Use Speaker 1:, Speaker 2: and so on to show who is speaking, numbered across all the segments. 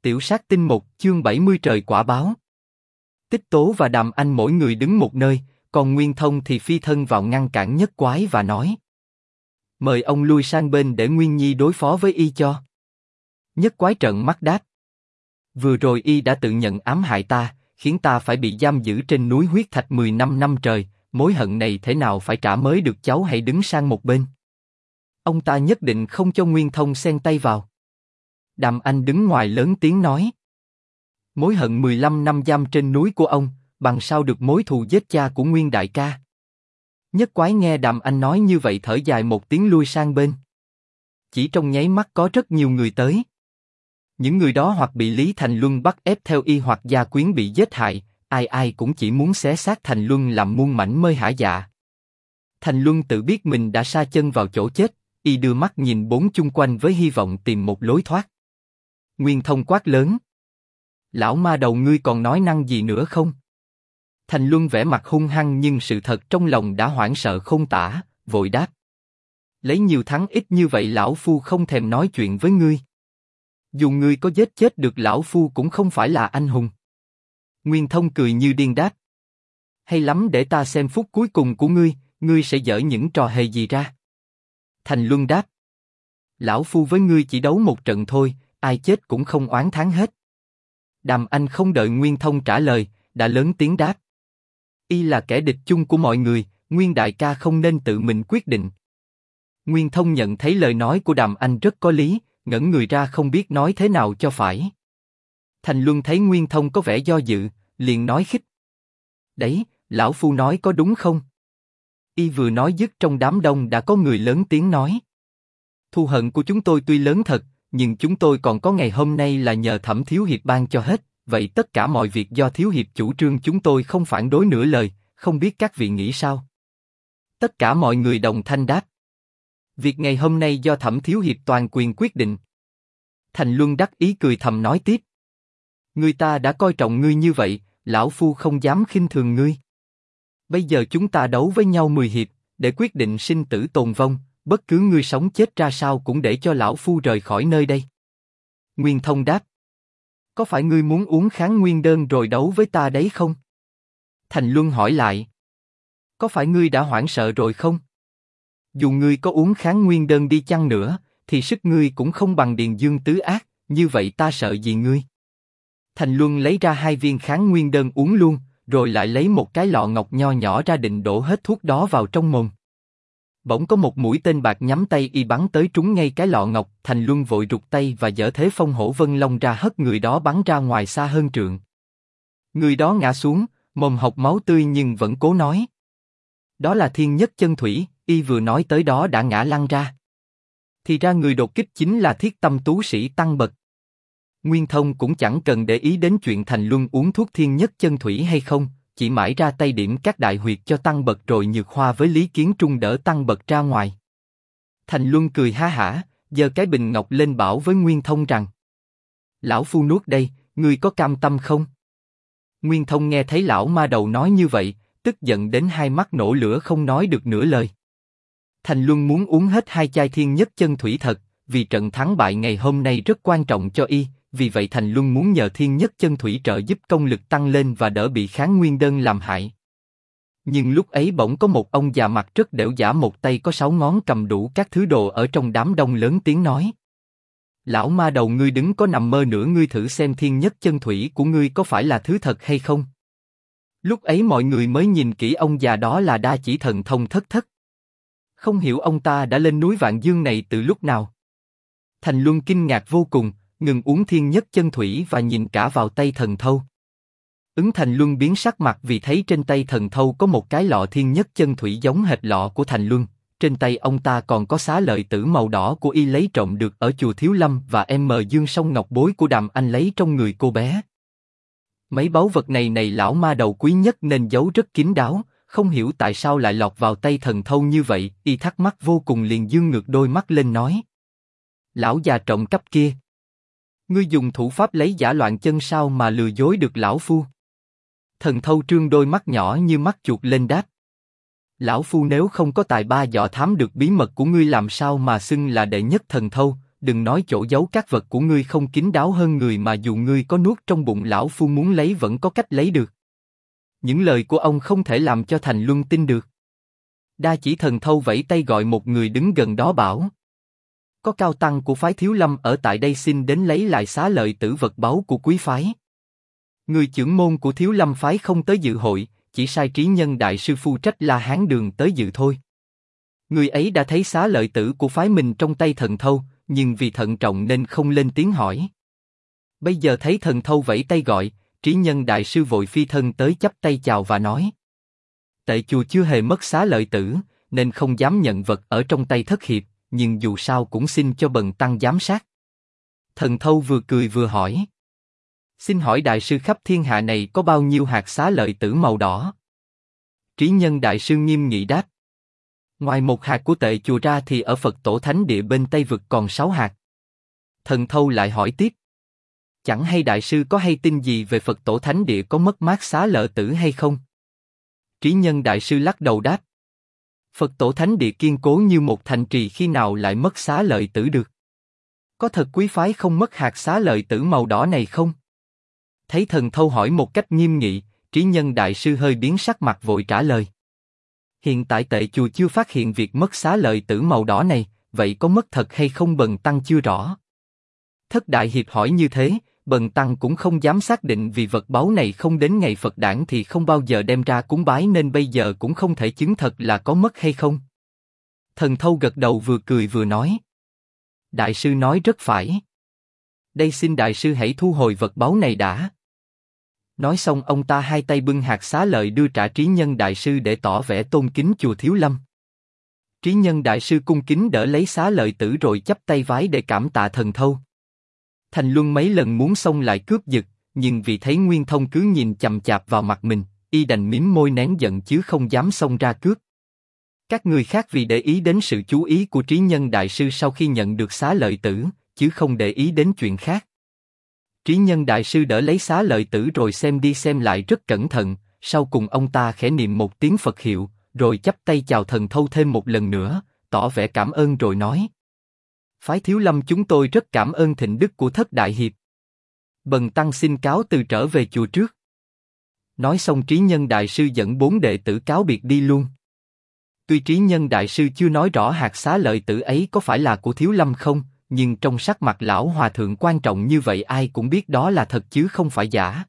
Speaker 1: Tiểu sát tinh 1, chương 70 trời quả báo. Tích Tố và Đàm Anh mỗi người đứng một nơi, còn Nguyên Thông thì phi thân vào ngăn cản Nhất Quái và nói: mời ông lui sang bên để Nguyên Nhi đối phó với y cho. Nhất Quái trợn mắt đáp: vừa rồi y đã tự nhận ám hại ta, khiến ta phải bị giam giữ trên núi huyết thạch 15 năm trời, mối hận này thế nào phải trả mới được, cháu hãy đứng sang một bên. Ông ta nhất định không cho Nguyên Thông xen tay vào. Đàm Anh đứng ngoài lớn tiếng nói: mối hận 15 năm giam trên núi của ông, bằng sao được mối thù giết cha của Nguyên đại ca. Nhất Quái nghe Đàm Anh nói như vậy thở dài một tiếng lui sang bên. Chỉ trong nháy mắt có rất nhiều người tới. Những người đó hoặc bị Lý Thành Luân bắt ép theo y hoặc gia quyến bị giết hại, ai ai cũng chỉ muốn xé xác Thành Luân làm muôn mảnh mới hả dạ. Thành Luân tự biết mình đã sa chân vào chỗ chết, y đưa mắt nhìn bốn chung quanh với hy vọng tìm một lối thoát. Nguyên Thông quát lớn: lão ma đầu, ngươi còn nói năng gì nữa không? Thành Luân vẻ mặt hung hăng nhưng sự thật trong lòng đã hoảng sợ không tả, vội đáp: lấy nhiều thắng ít như vậy lão phu không thèm nói chuyện với ngươi. Dù ngươi có giết chết được lão phu cũng không phải là anh hùng. Nguyên Thông cười như điên đáp: hay lắm, để ta xem phút cuối cùng của ngươi sẽ dở những trò hề gì ra. Thành Luân đáp: lão phu với ngươi chỉ đấu một trận thôi, ai chết cũng không oán thán hết. Đàm Anh không đợi Nguyên Thông trả lời, đã lớn tiếng đáp: y là kẻ địch chung của mọi người, Nguyên đại ca không nên tự mình quyết định. Nguyên Thông nhận thấy lời nói của Đàm Anh rất có lý, ngẩn người ra không biết nói thế nào cho phải. Thành Luân thấy Nguyên Thông có vẻ do dự, liền nói khích: đấy, lão phu nói có đúng không? Y vừa nói dứt, trong đám đông đã có người lớn tiếng nói: thù hận của chúng tôi tuy lớn thật, nhưng chúng tôi còn có ngày hôm nay là nhờ Thẩm thiếu hiệp ban cho hết. Vậy tất cả mọi việc do thiếu hiệp chủ trương, chúng tôi không phản đối nửa lời, không biết các vị nghĩ sao? Tất cả mọi người đồng thanh đáp: việc ngày hôm nay do Thẩm thiếu hiệp toàn quyền quyết định. Thành Luân đắc ý cười thầm nói tiếp: người ta đã coi trọng ngươi như vậy, lão phu không dám khinh thường ngươi. Bây giờ chúng ta đấu với nhau 10 hiệp, để quyết định sinh tử tồn vong, bất cứ ngươi sống chết ra sao cũng để cho lão phu rời khỏi nơi đây. Nguyên Thông đáp: có phải ngươi muốn uống kháng nguyên đơn rồi đấu với ta đấy không? Thành Luân hỏi lại: có phải ngươi đã hoảng sợ rồi không? Dù ngươi có uống kháng nguyên đơn đi chăng nữa, thì sức ngươi cũng không bằng Điền Dương tứ ác, như vậy ta sợ gì ngươi? Thành Luân lấy ra 2 viên kháng nguyên đơn uống luôn, rồi lại lấy một cái lọ ngọc nho nhỏ ra định đổ hết thuốc đó vào trong mồm. Bỗng có một mũi tên bạc nhắm tay y bắn tới trúng ngay cái lọ ngọc. Thành Luân vội rụt tay và giở thế Phong Hổ Vân Long ra hất người đó bắn ra ngoài xa hơn trượng. Người đó ngã xuống, mồm hộc máu tươi nhưng vẫn cố nói: đó là Thiên Nhất Chân Thủy. Y vừa nói tới đó đã ngã lăn ra. Thì ra người đột kích chính là Thiết Tâm tú sĩ Tăng Bật. Nguyên Thông cũng chẳng cần để ý đến chuyện Thành Luân uống thuốc Thiên Nhất Chân Thủy hay không, chỉ mãi ra tay điểm các đại huyệt cho Tăng Bật, rồi Nhược Hoa với Lý Kiến Trung đỡ Tăng Bật ra ngoài. Thành Luân cười ha hả, giơ cái bình ngọc lên bảo với Nguyên Thông rằng: lão phu nuốt đây, ngươi có cam tâm không? Nguyên Thông nghe thấy lão ma đầu nói như vậy, tức giận đến hai mắt nổ lửa không nói được nửa lời. Thành Luân muốn uống hết 2 chai Thiên Nhất Chân Thủy thật, vì trận thắng bại ngày hôm nay rất quan trọng cho y. Vì vậy Thành Luân muốn nhờ Thiên Nhất Chân Thủy trợ giúp công lực tăng lên và đỡ bị kháng nguyên đơn làm hại. Nhưng lúc ấy bỗng có một ông già mặt rất đểu giả, một tay có 6 ngón cầm đủ các thứ đồ ở trong đám đông, lớn tiếng nói: lão ma đầu, ngươi đứng có nằm mơ nữa, ngươi thử xem Thiên Nhất Chân Thủy của ngươi có phải là thứ thật hay không? Lúc ấy mọi người mới nhìn kỹ ông già đó là Đa Chỉ Thần Thông Thất Thất. Không hiểu ông ta đã lên núi Vạn Dương này từ lúc nào. Thành Luân kinh ngạc vô cùng, ngừng uống Thiên Nhất Chân Thủy và nhìn cả vào tay Thần Thâu. Thành Luân biến sắc mặt vì thấy trên tay Thần Thâu có một cái lọ Thiên Nhất Chân Thủy giống hệt lọ của Thành Luân. Trên tay ông ta còn có xá lợi tử màu đỏ của y lấy trộm được ở chùa Thiếu Lâm, và Dương song ngọc bối của Đàm Anh lấy trong người cô bé. Mấy báu vật này lão ma đầu quý nhất nên giấu rất kín đáo, không hiểu tại sao lại lọt vào tay Thần Thâu như vậy. Y thắc mắc vô cùng, liền dương ngược đôi mắt lên nói: lão già trộm cắp kia, ngươi dùng thủ pháp lấy giả loạn chân sao mà lừa dối được lão phu? Thần Thâu trương đôi mắt nhỏ như mắt chuột lên đáp: lão phu nếu không có tài ba dọ thám được bí mật của ngươi, làm sao mà xưng là đệ nhất thần thâu? đừng nói chỗ giấu các vật của ngươi không kín đáo hơn người mà dù ngươi có nuốt trong bụng lão phu muốn lấy vẫn có cách lấy được. Những lời của ông không thể làm cho Thành Luân tin được. Đa Chỉ Thần Thâu vẫy tay gọi một người đứng gần đó bảo: có cao tăng của phái Thiếu Lâm ở tại đây xin đến lấy lại xá lợi tử vật báu của quý phái. Người trưởng môn của Thiếu Lâm phái không tới dự hội, chỉ sai Trí Nhân đại sư phụ trách La Hán Đường tới dự thôi. Người ấy đã thấy xá lợi tử của phái mình trong tay Thần Thâu, nhưng vì thận trọng nên không lên tiếng hỏi. Bây giờ thấy Thần Thâu vẫy tay gọi, Trí Nhân đại sư vội phi thân tới chắp tay chào và nói: Tệ chùa chưa hề mất xá lợi tử, nên không dám nhận vật ở trong tay thất hiệp, nhưng dù sao cũng xin cho bần tăng giám sát. Thần Thâu vừa cười vừa hỏi: xin hỏi đại sư khắp thiên hạ này có bao nhiêu hạt xá lợi tử màu đỏ? Trí Nhân đại sư nghiêm nghị đáp: ngoài một hạt của tệ chùa ra thì ở Phật tổ thánh địa bên Tây vực còn 6 hạt. Thần Thâu lại hỏi tiếp: chẳng hay đại sư có hay tin gì về Phật tổ thánh địa có mất mát xá lợi tử hay không? Trí Nhân đại sư lắc đầu đáp: Phật tổ thánh địa kiên cố như một thành trì khi nào lại mất xá lợi tử được? Có thật quý phái không mất hạt xá lợi tử màu đỏ này không? Thấy Thần Thâu hỏi một cách nghiêm nghị, Trí Nhân đại sư hơi biến sắc mặt vội trả lời: hiện tại tệ chùa chưa phát hiện việc mất xá lợi tử màu đỏ này, vậy có mất thật hay không bần tăng chưa rõ. Thất đại hiệp hỏi như thế, bần tăng cũng không dám xác định vì vật báu này không đến ngày Phật đản thì không bao giờ đem ra cúng bái nên bây giờ cũng không thể chứng thật là có mất hay không. Thần Thâu gật đầu vừa cười vừa nói: đại sư nói rất phải. Đây xin đại sư hãy thu hồi vật báu này đã. Nói xong ông ta hai tay bưng hạt xá lợi đưa trả Trí Nhân đại sư để tỏ vẻ tôn kính chùa Thiếu Lâm. Trí Nhân đại sư cung kính đỡ lấy xá lợi tử rồi chắp tay vái để cảm tạ Thần Thâu. Thành Luân mấy lần muốn xông lại cướp giật, nhưng vì thấy Nguyên Thông cứ nhìn chằm chạp vào mặt mình, y đành mím môi nén giận chứ không dám xông ra cướp. Các người khác vì để ý đến sự chú ý của Trí Nhân đại sư sau khi nhận được xá lợi tử, chứ không để ý đến chuyện khác. Trí Nhân đại sư đỡ lấy xá lợi tử rồi xem đi xem lại rất cẩn thận, sau cùng ông ta khẽ niệm một tiếng Phật hiệu, rồi chắp tay chào Thần Thâu thêm một lần nữa, tỏ vẻ cảm ơn rồi nói: phái Thiếu Lâm chúng tôi rất cảm ơn thịnh đức của thất đại hiệp. Bần tăng xin cáo từ trở về chùa trước. Nói xong Trí Nhân đại sư dẫn 4 đệ tử cáo biệt đi luôn. Tuy Trí Nhân đại sư chưa nói rõ hạt xá lợi tử ấy có phải là của Thiếu Lâm không, nhưng trong sắc mặt lão hòa thượng quan trọng như vậy ai cũng biết đó là thật chứ không phải giả.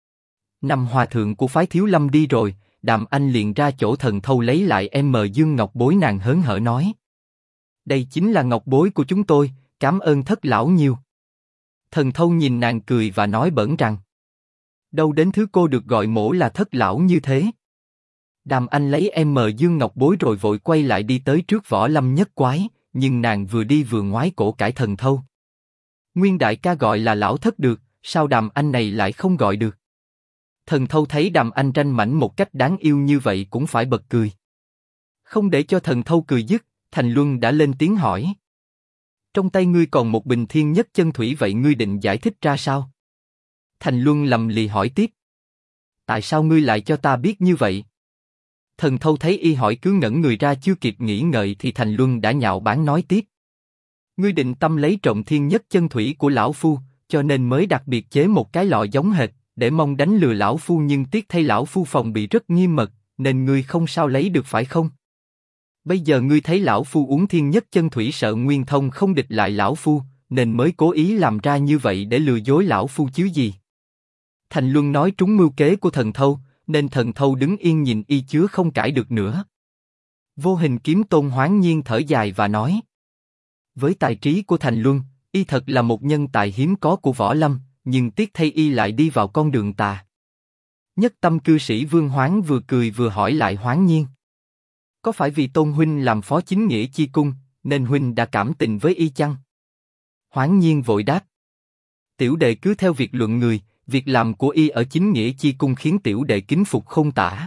Speaker 1: Năm hòa thượng của phái Thiếu Lâm đi rồi, Đàm Anh liền ra chỗ Thần Thâu lấy lại dương ngọc bối, nàng hớn hở nói: đây chính là ngọc bối của chúng tôi, cảm ơn thất lão nhiều. Thần Thâu nhìn nàng cười và nói bỡn rằng: đâu đến thứ cô được gọi mổ là thất lão như thế. Đàm Anh lấy dương ngọc bối rồi vội quay lại đi tới trước Võ Lâm Nhất Quái, nhưng nàng vừa đi vừa ngoái cổ cãi Thần Thâu: nguyên đại ca gọi là lão thất được, sao Đàm Anh này lại không gọi được? Thần Thâu thấy Đàm Anh tranh mảnh một cách đáng yêu như vậy cũng phải bật cười. Không để cho Thần Thâu cười dứt, Thành Luân đã lên tiếng hỏi: trong tay ngươi còn một bình thiên nhất chân thủy, vậy ngươi định giải thích ra sao? Thành Luân lầm lì hỏi tiếp: tại sao ngươi lại cho ta biết như vậy? Thần Thâu thấy y hỏi cứ ngẩn người ra chưa kịp nghĩ ngợi thì Thành Luân đã nhạo báng nói tiếp: ngươi định tâm lấy trộm thiên nhất chân thủy của lão phu, cho nên mới đặc biệt chế một cái lọ giống hệt, để mong đánh lừa lão phu, nhưng tiếc thay lão phu phòng bị rất nghiêm mật, nên ngươi không sao lấy được phải không? Bây giờ ngươi thấy lão phu uống thiên nhất chân thủy sợ Nguyên Thông không địch lại lão phu, nên mới cố ý làm ra như vậy để lừa dối lão phu chứ gì. Thành Luân nói trúng mưu kế của Thần Thâu, nên Thần Thâu đứng yên nhìn y chứa không cãi được nữa. Vô Hình Kiếm Tôn hoáng nhiên thở dài và nói: với tài trí của Thành Luân, y thật là một nhân tài hiếm có của võ lâm, nhưng tiếc thay y lại đi vào con đường tà. Nhất Tâm cư sĩ Vương Hoáng vừa cười vừa hỏi lại hoáng nhiên: có phải vì Tôn huynh làm phó chính nghĩa chi cung, nên huynh đã cảm tình với y chăng? Hoáng nhiên vội đáp: tiểu đệ cứ theo việc luận người, việc làm của y ở chính nghĩa chi cung khiến tiểu đệ kính phục không tả.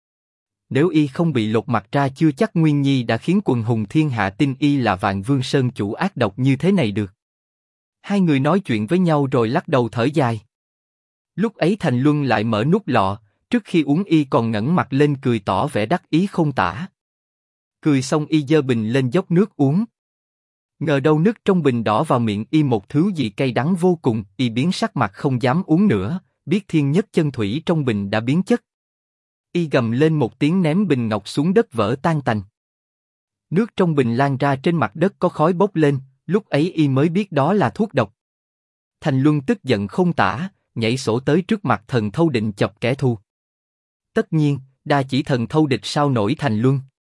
Speaker 1: Nếu y không bị lột mặt ra chưa chắc Nguyên Nhi đã khiến quần hùng thiên hạ tin y là Vạn Vương Sơn chủ ác độc như thế này được. Hai người nói chuyện với nhau rồi lắc đầu thở dài. Lúc ấy Thành Luân lại mở nút lọ, trước khi uống y còn ngẩng mặt lên cười tỏ vẻ đắc ý không tả. Cười xong y giơ bình lên dốc nước uống. Ngờ đâu nước trong bình đỏ vào miệng y một thứ gì cay đắng vô cùng, y biến sắc mặt không dám uống nữa, biết thiên nhất chân thủy trong bình đã biến chất. Y gầm lên một tiếng ném bình ngọc xuống đất vỡ tan tành. Nước trong bình lan ra trên mặt đất có khói bốc lên, lúc ấy y mới biết đó là thuốc độc. Thành Luân tức giận không tả, nhảy sổ tới trước mặt Thần Thâu định chọc kẻ thù. Tất nhiên, đa chỉ Thần Thâu địch sao nổi Thành Luân.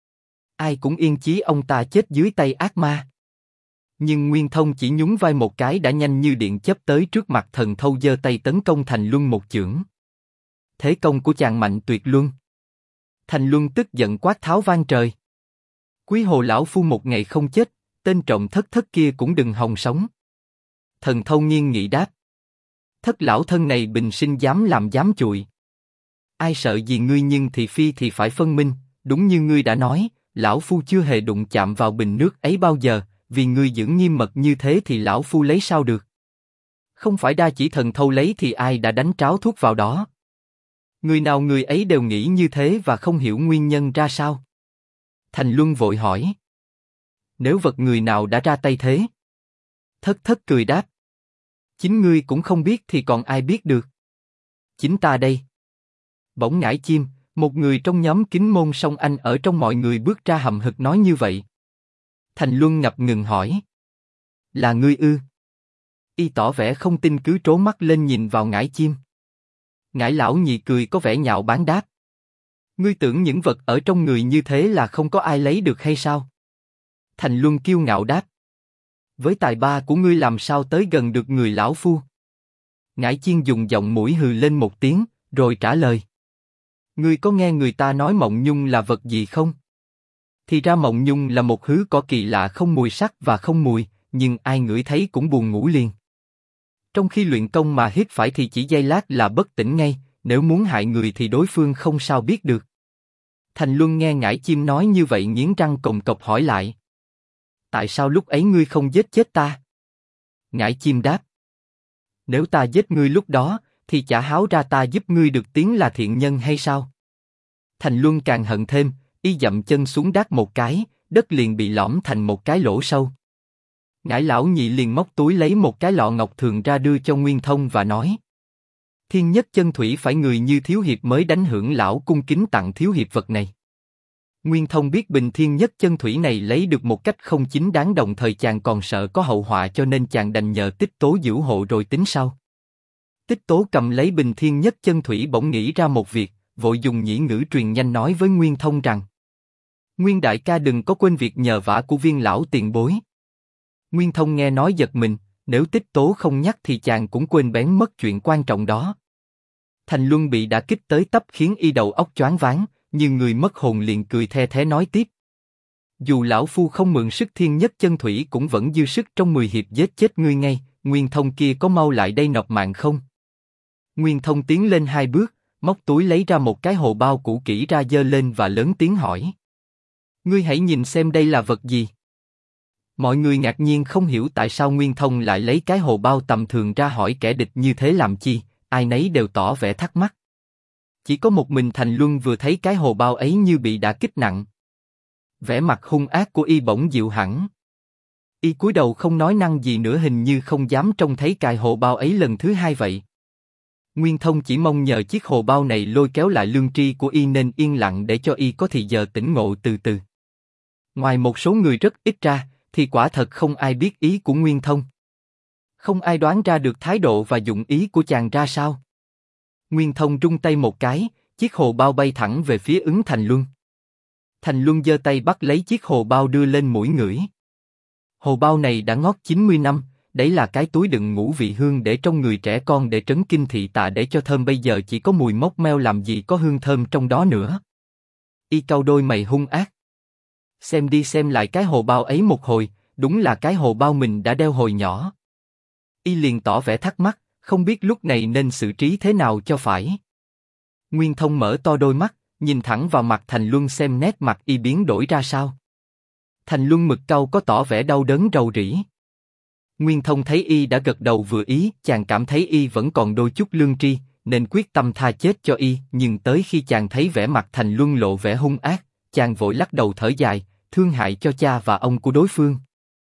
Speaker 1: Ai cũng yên chí ông ta chết dưới tay ác ma. Nhưng Nguyên Thông chỉ nhún vai một cái đã nhanh như điện chớp tới trước mặt Thần Thâu giơ tay tấn công Thành Luân một chưởng. Thế công của chàng mạnh tuyệt luân. Thành Luân tức giận quát tháo vang trời. Quý Hồ lão phu một ngày không chết, tên trộm thất thất kia cũng đừng hòng sống. Thần Thâu nghiêng nghị đáp. Thất lão thân này bình sinh dám làm dám chùi. Ai sợ gì ngươi, nhưng thị phi thì phải phân minh, đúng như ngươi đã nói, lão phu chưa hề đụng chạm vào bình nước ấy bao giờ, vì ngươi giữ nghiêm mật như thế thì lão phu lấy sao được. Không phải đa chỉ Thần Thâu lấy thì ai đã đánh tráo thuốc vào đó. Người nào người ấy đều nghĩ như thế và không hiểu nguyên nhân ra sao. Thành Luân vội hỏi. Nếu vật người nào đã ra tay thế? Thất thất cười đáp. Chính ngươi cũng không biết thì còn ai biết được. Chính ta đây. Bỗng Ngải Chim, một người trong nhóm Kính Môn Song Anh ở trong mọi người bước ra hậm hực nói như vậy. Thành Luân ngập ngừng hỏi. Là ngươi ư? Y tỏ vẻ không tin cứ trố mắt lên nhìn vào Ngải Chim. Ngải lão nhị cười có vẻ nhạo báng đáp. Ngươi tưởng những vật ở trong người như thế là không có ai lấy được hay sao? Thành Luân kiêu ngạo đáp. Với tài ba của ngươi làm sao tới gần được người lão phu? Ngải Chiên dùng giọng mũi hừ lên một tiếng, rồi trả lời. Ngươi có nghe người ta nói mộng nhung là vật gì không? Thì ra mộng nhung là một thứ cỏ kỳ lạ không mùi sắc và không mùi, nhưng ai ngửi thấy cũng buồn ngủ liền. Trong khi luyện công mà hít phải thì chỉ giây lát là bất tỉnh ngay, nếu muốn hại người thì đối phương không sao biết được. Thành Luân nghe Ngải Chim nói như vậy nghiến răng cồng cọc hỏi lại. Tại sao lúc ấy ngươi không giết chết ta? Ngải Chim đáp. Nếu ta giết ngươi lúc đó, thì chả háo ra ta giúp ngươi được tiếng là thiện nhân hay sao? Thành Luân càng hận thêm, y dậm chân xuống đát một cái, đất liền bị lõm thành một cái lỗ sâu. Ngải lão nhị liền móc túi lấy một cái lọ ngọc thường ra đưa cho Nguyên Thông và nói. Thiên nhất chân thủy phải người như thiếu hiệp mới đánh hưởng, lão cung kính tặng thiếu hiệp vật này. Nguyên Thông biết bình thiên nhất chân thủy này lấy được một cách không chính đáng, đồng thời chàng còn sợ có hậu họa cho nên chàng đành nhờ Tích Tố giữ hộ rồi tính sau. Tích Tố cầm lấy bình thiên nhất chân thủy bỗng nghĩ ra một việc, vội dùng nhĩ ngữ truyền nhanh nói với Nguyên Thông rằng. Nguyên đại ca đừng có quên việc nhờ vả của Viên lão tiền bối. Nguyên Thông nghe nói giật mình, nếu Tích Tố không nhắc thì chàng cũng quên bén mất chuyện quan trọng đó. Thành Luân bị đả kích tới tấp khiến y đầu óc choáng váng, nhưng người mất hồn liền cười the thé nói tiếp. Dù lão phu không mượn sức thiên nhất chân thủy cũng vẫn dư sức trong 10 hiệp giết chết ngươi ngay, Nguyên Thông kia có mau lại đây nộp mạng không? Nguyên Thông tiến lên 2 bước, móc túi lấy ra một cái hồ bao cũ kỹ ra giơ lên và lớn tiếng hỏi. Ngươi hãy nhìn xem đây là vật gì? Mọi người ngạc nhiên không hiểu tại sao Nguyên Thông lại lấy cái hồ bao tầm thường ra hỏi kẻ địch như thế làm chi, ai nấy đều tỏ vẻ thắc mắc. Chỉ có một mình Thành Luân vừa thấy cái hồ bao ấy như bị đả kích nặng. Vẻ mặt hung ác của y bỗng dịu hẳn. Y cúi đầu không nói năng gì nữa, hình như không dám trông thấy cái hồ bao ấy lần thứ hai vậy. Nguyên Thông chỉ mong nhờ chiếc hồ bao này lôi kéo lại lương tri của y nên yên lặng để cho y có thì giờ tỉnh ngộ từ từ. Ngoài một số người rất ít ra, thì quả thật không ai biết ý của Nguyên Thông. Không ai đoán ra được thái độ và dụng ý của chàng ra sao. Nguyên Thông rung tay một cái, chiếc hồ bao bay thẳng về phía ứng Thành Luân. Thành Luân giơ tay bắt lấy chiếc hồ bao đưa lên mũi ngửi. Hồ bao này đã ngót 90 năm, đấy là cái túi đựng ngũ vị hương để trong người trẻ con để trấn kinh thị tà để cho thơm, bây giờ chỉ có mùi mốc meo làm gì có hương thơm trong đó nữa. Y cau đôi mày hung ác. Xem đi xem lại cái hồ bao ấy một hồi, đúng là cái hồ bao mình đã đeo hồi nhỏ. Y liền tỏ vẻ thắc mắc, không biết lúc này nên xử trí thế nào cho phải. Nguyên Thông mở to đôi mắt, nhìn thẳng vào mặt Thành Luân xem nét mặt y biến đổi ra sao. Thành Luân mực cau có tỏ vẻ đau đớn rầu rĩ. Nguyên Thông thấy y đã gật đầu vừa ý, chàng cảm thấy y vẫn còn đôi chút lương tri, nên quyết tâm tha chết cho y, nhưng tới khi chàng thấy vẻ mặt Thành Luân lộ vẻ hung ác, chàng vội lắc đầu thở dài, thương hại cho cha và ông của đối phương.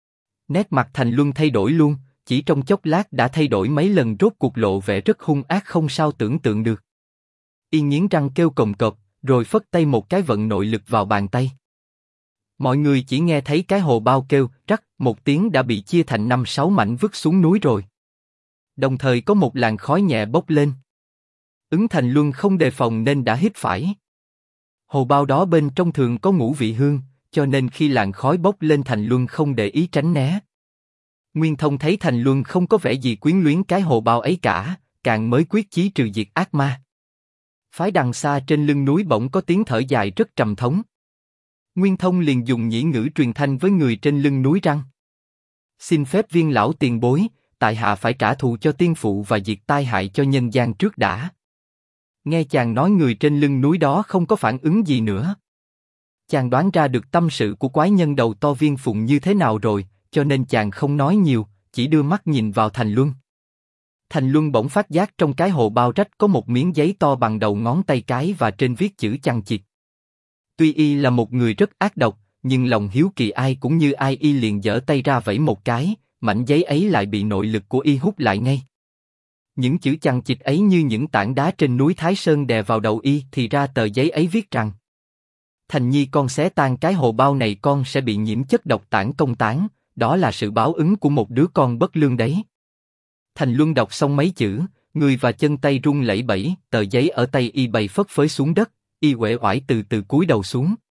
Speaker 1: Nét mặt Thành Luân thay đổi luôn, chỉ trong chốc lát đã thay đổi mấy lần, rốt cuộc lộ vẻ rất hung ác không sao tưởng tượng được. Y nghiến răng kêu cồm cộp, rồi phất tay một cái vận nội lực vào bàn tay. Mọi người chỉ nghe thấy cái hồ bao kêu rắc một tiếng đã bị chia thành 5-6 mảnh vứt xuống núi rồi. Đồng thời có một làn khói nhẹ bốc lên. Thành Luân không đề phòng nên đã hít phải. Hồ bao đó bên trong thường có ngũ vị hương, cho nên khi làn khói bốc lên Thành Luân không để ý tránh né. Nguyên Thông thấy Thành Luân không có vẻ gì quyến luyến cái hồ bao ấy cả, càng mới quyết chí trừ diệt ác ma. Phái đằng xa trên lưng núi bỗng có tiếng thở dài rất trầm thống. Nguyên Thông liền dùng nhĩ ngữ truyền thanh với người trên lưng núi rằng: xin phép viên lão tiền bối, tại hạ phải trả thù cho tiên phụ và diệt tai hại cho nhân gian trước đã. Nghe chàng nói, người trên lưng núi đó không có phản ứng gì nữa. Chàng đoán ra được tâm sự của quái nhân đầu to Viên Phụng như thế nào rồi, cho nên chàng không nói nhiều, chỉ đưa mắt nhìn vào Thành Luân. Thành Luân bỗng phát giác trong cái hồ bao rách có một miếng giấy to bằng đầu ngón tay cái và trên viết chữ chằng chịt. Tuy y là một người rất ác độc, nhưng lòng hiếu kỳ ai cũng như ai, y liền giở tay ra vẫy một cái, mảnh giấy ấy lại bị nội lực của y hút lại ngay. Những chữ chằng chịt ấy như những tảng đá trên núi Thái Sơn đè vào đầu y, thì ra tờ giấy ấy viết rằng: Thành Nhi, con xé tan cái hồ bao này con sẽ bị nhiễm chất độc tản công tán, đó là sự báo ứng của một đứa con bất lương đấy. Thành Luân đọc xong mấy chữ, người và chân tay run lẩy bẩy, tờ giấy ở tay y bay phất phới xuống đất, y uể oải từ từ cúi đầu xuống.